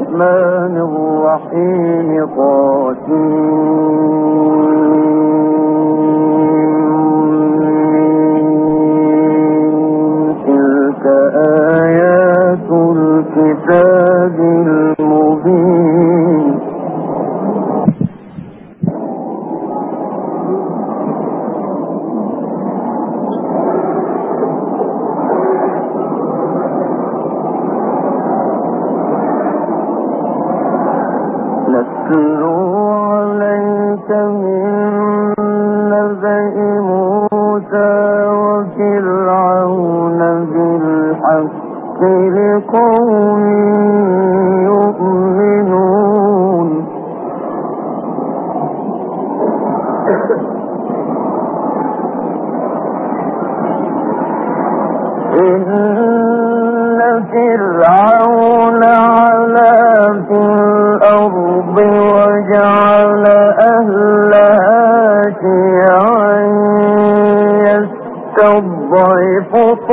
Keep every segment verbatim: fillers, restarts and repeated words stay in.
الرحمن الرحيم طاسين تلك آيات الكتاب المبين نتلو عليك من نبأ موسى وفرعون بالحق لقوم يؤمنون إن فرعون علا في الأرض وجعل أهلها شيعا يستضعف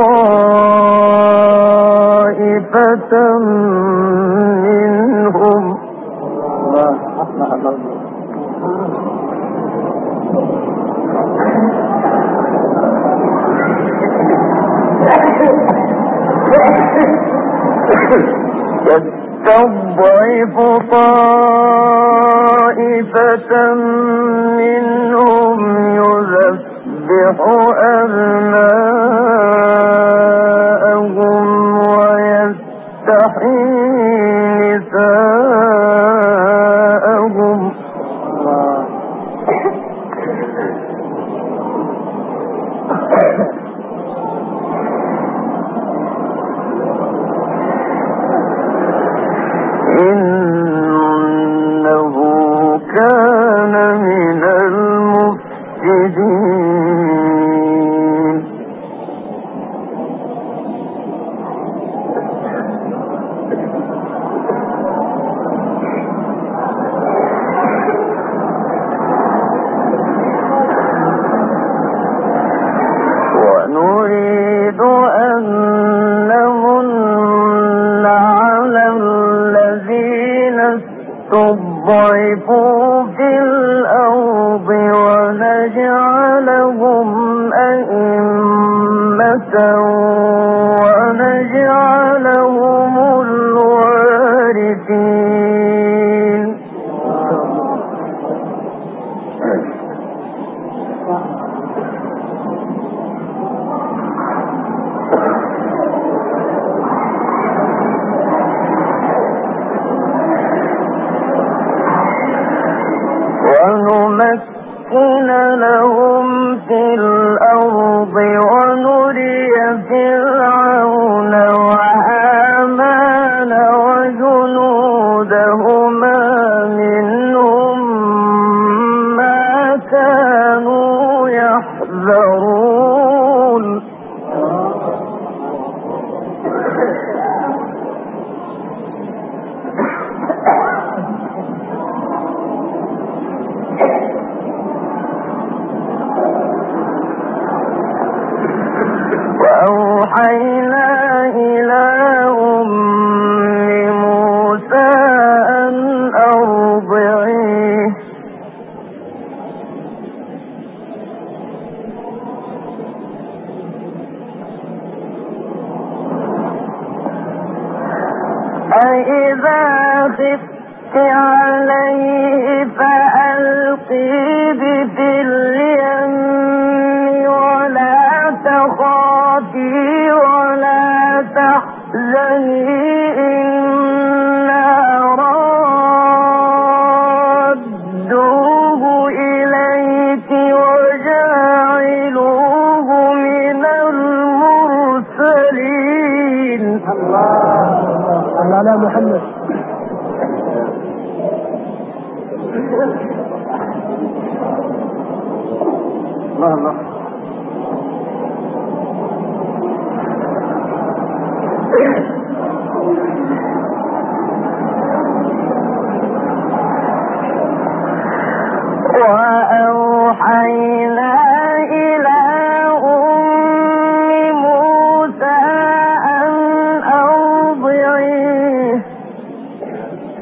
طائفة منهم يستضعف طائفة منهم يذبح أبناءهم ويستحيي نساءهم إنه كان من المفسدين ونريد أن نمن على الذين استضعفوا في الأرض ونجعلهم أئمة ونجعلهم الوارثين ونمكن لهم في الأرض ونري فرعون وهامان وجنودهما منهم ما كانوا يحذرون وأوحينا إلى أم موسى أن أرضعيه فإذا خفت عليه فألقيه في اليم ولا تخافي ولا تحزني إنا رادوه إليك وجاعلوه من المرسلين. الله على محمد. الله الله. وأوحينا إلى أم موسى أن أرضعيه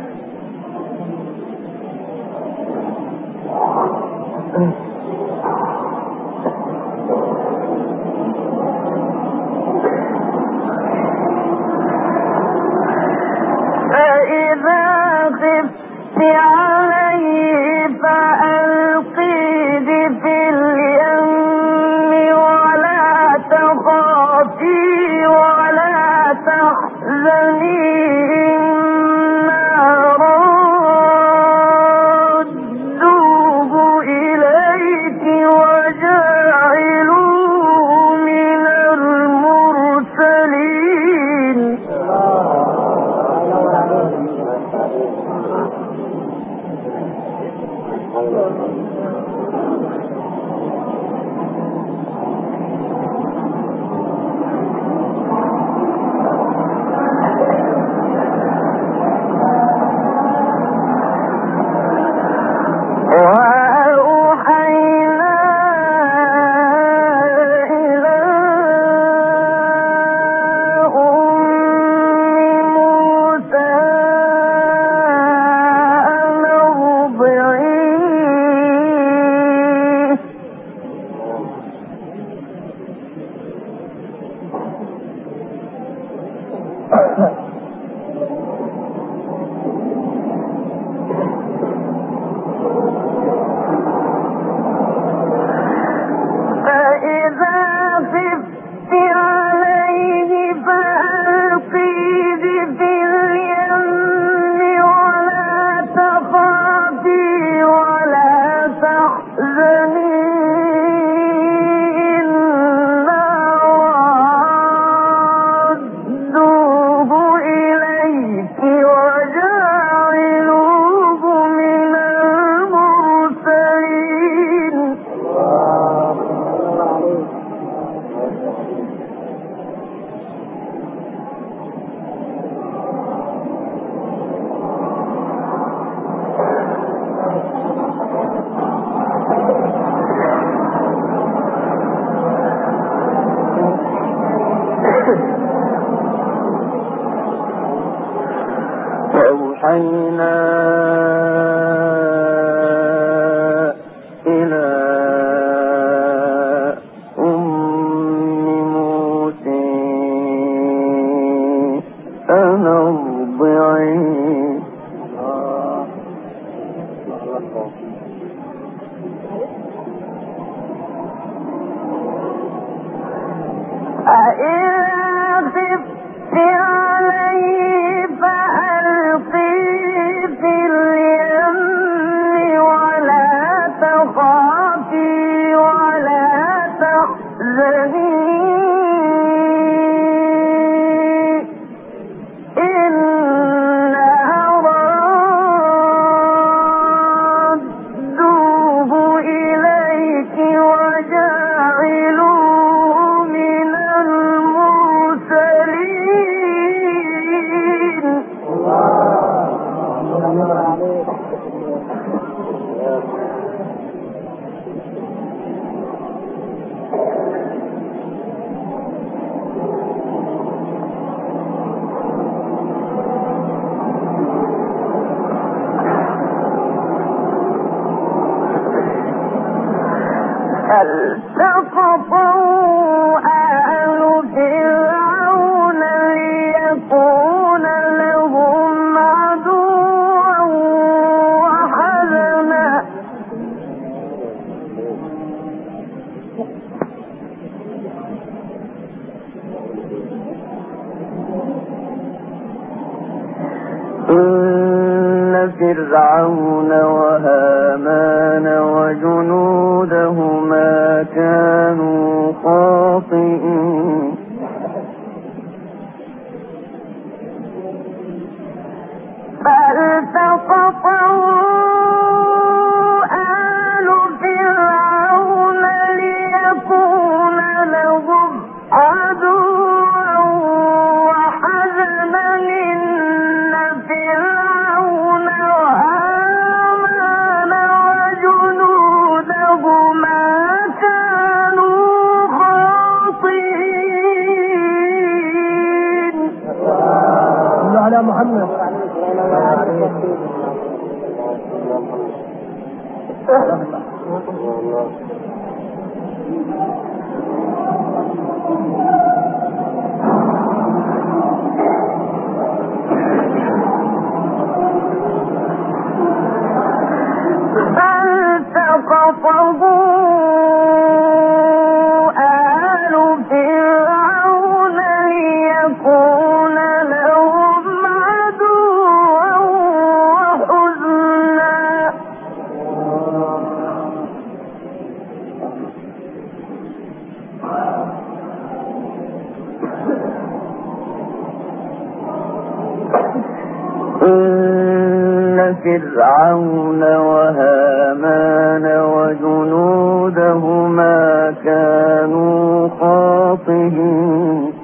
فرعون وهامان وجنودهما كانوا خاطئين فالتقطه آل فرعون ليكون لهم عدوا وحزنا إن فرعون وهامان وجنودهما كانوا خاطئين. صلوا على محمد. فرعون وهامان وجنودهما كانوا خاطئين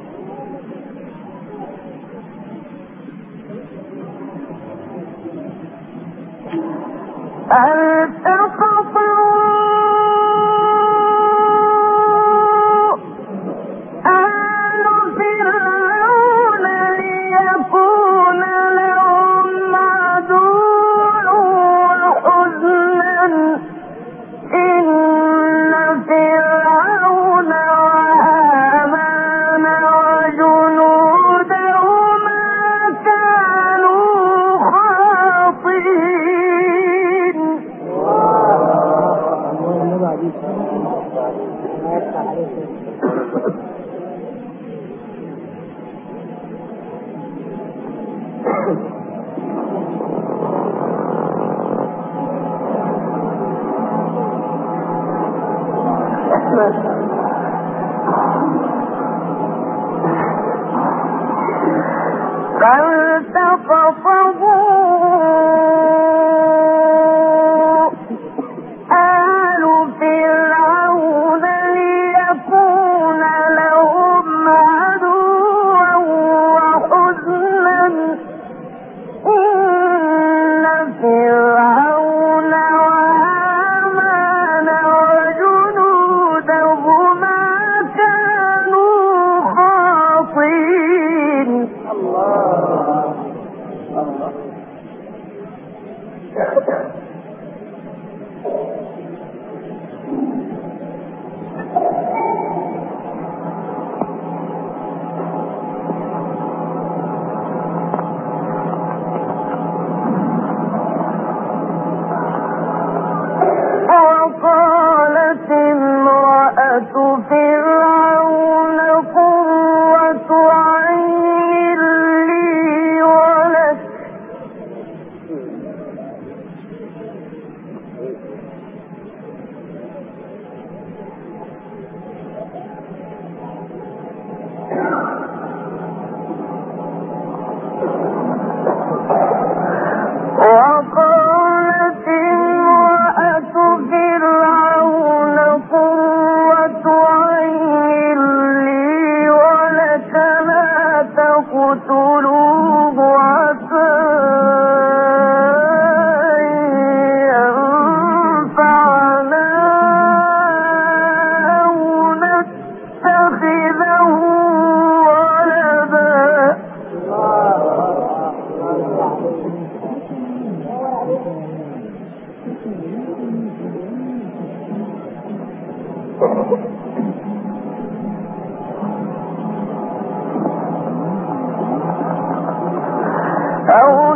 أو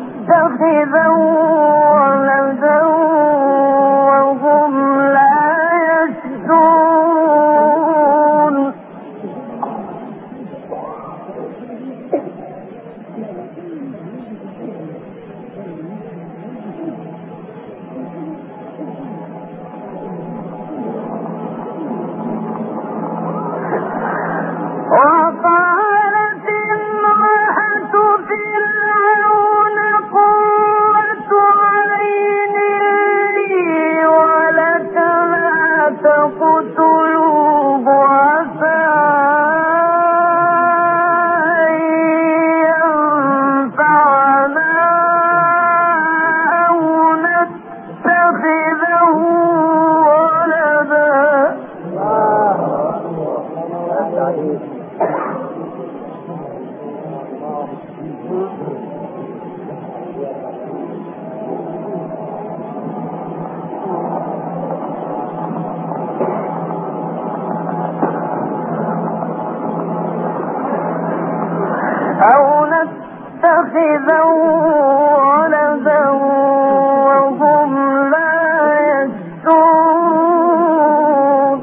نتخذه ولدا وهم لا يشعرون. وقالت امرأة فرعون قوة يتخذا ولدا وهم لا يشعرون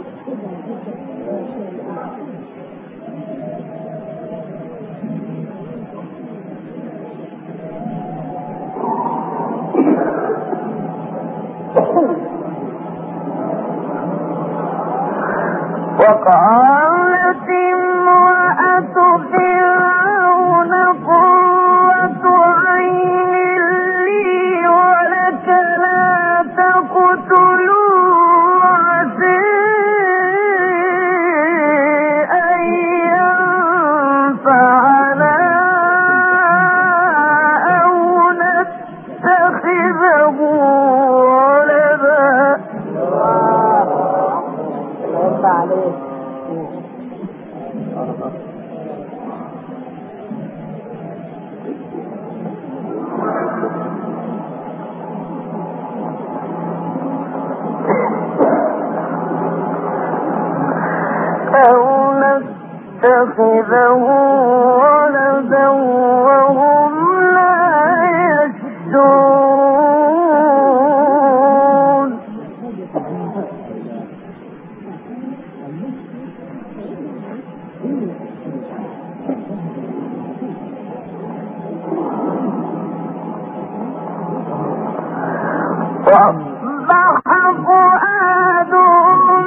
وقالت امرأة فرعون قرة عين لي ولك لا تقتلوا عسى أن ينفعنا أو نتخذه ولدا. أو نتخذه ولدا وهم لا يشعرون. وأصبح فؤاد أم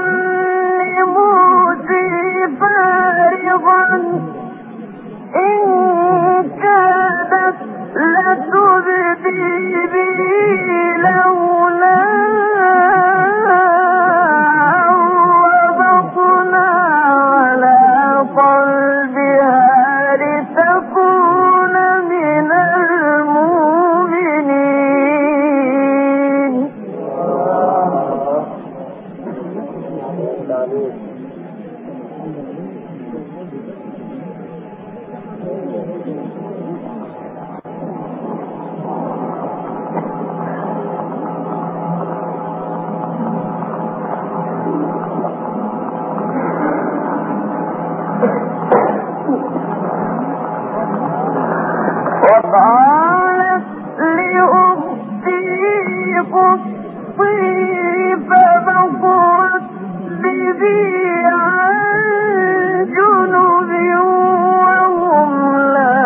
موسى فارغا إن كادت لتبدي به لولا أن ربطنا على قلبها لتكون من المؤمنين. وقالت لأختي قصي فبصرت به عن جنب وهم لا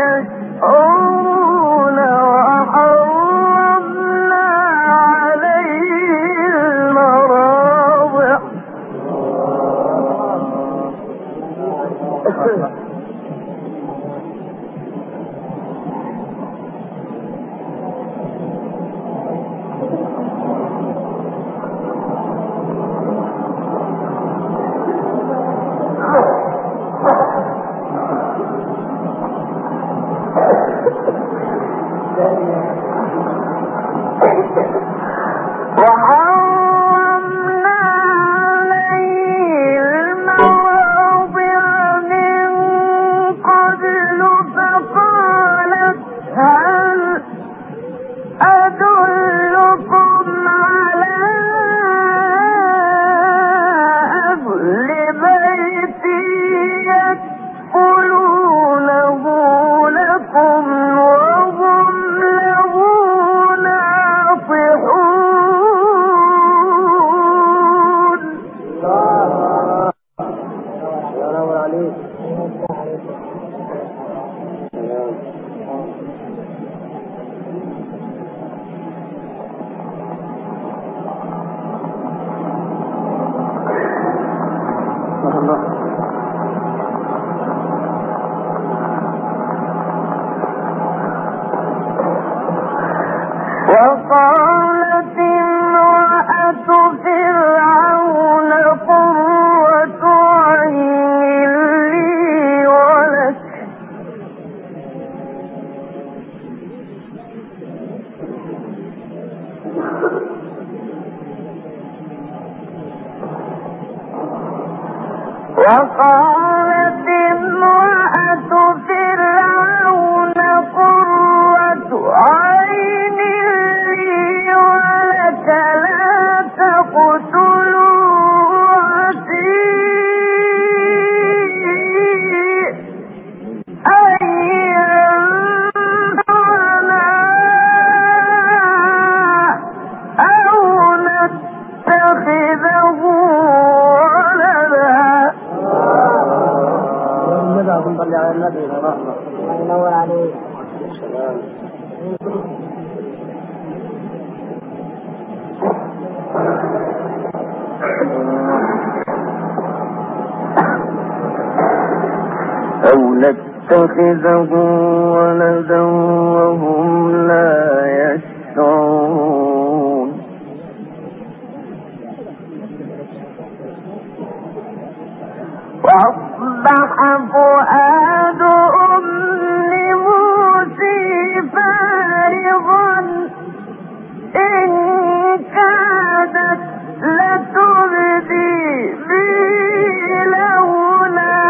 يشعرون وحرمنا عليه المراضع. وحرمنا عليه المراضع من قبل فقالت هل أدلكم على أهل بيت يكفلونه لكم وهم له ناصحون. وقالت امرأة فرعون قرة عين لي ولك وقالت امرأة فرعون قرة عين لي ولك لا تقتلوا عسى أن يتخذه ولدا. صل على النبي. الله ينور عليك. أو نتخذه ولدا وهم لا يشعرون. وأصبح فؤاد أم موسى فارغا إن كادت لتبدي به لولا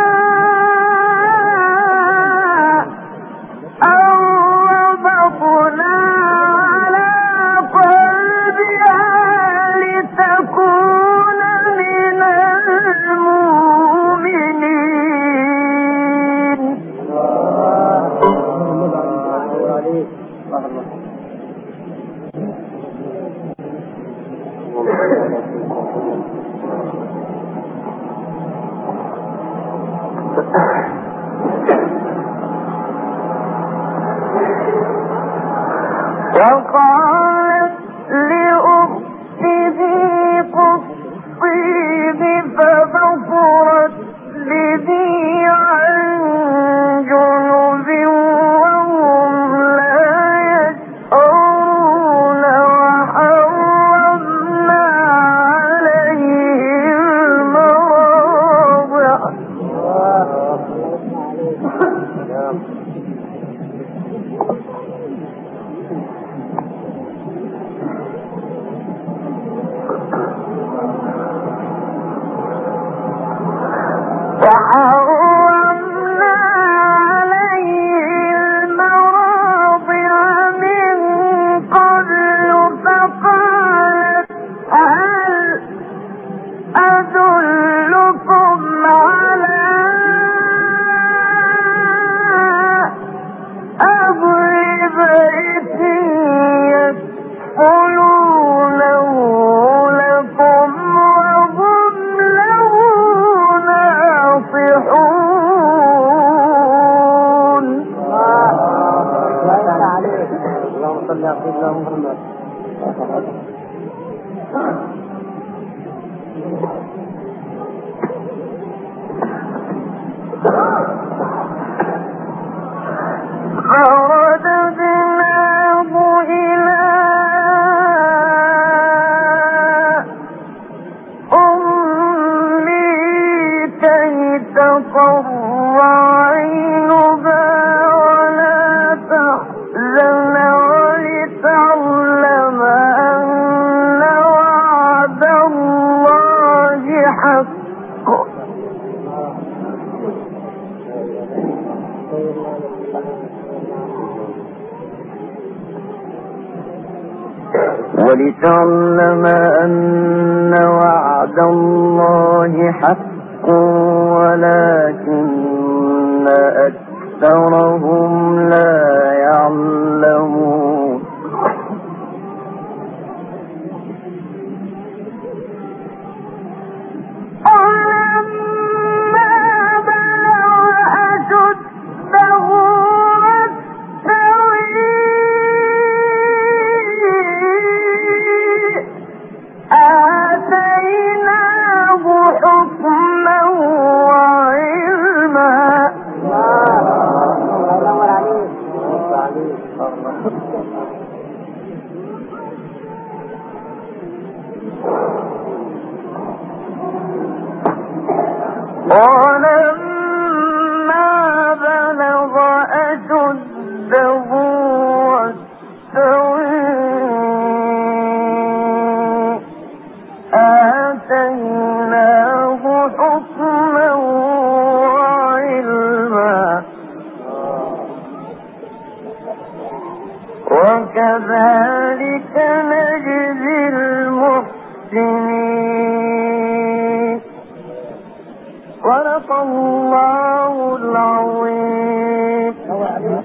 أن ربطنا على قلبها لتكون من المؤمنين. وقالت لأخته قصيه فبصرت به عن جنب وهم لا يشعرون. وحرمنا عليه المراضع وحرمنا عليه المراضع من قبل فقالت هل أدلكم على أهل بيت يكفلونه لكم وهم له ناصحون. اللهم صل على سيدنا محمد. فرددناه إلى أمه كي تقر عينها ولا تحزن ولتعلم أن وعد الله حق. ولتعلم أن وعد الله حق ولكن أكثرهم لا يعلمون. ولما بلغ أشده واستوى آتيناه حكما وعلما وكذلك نجزي المحسنين. صدق الله العظيم.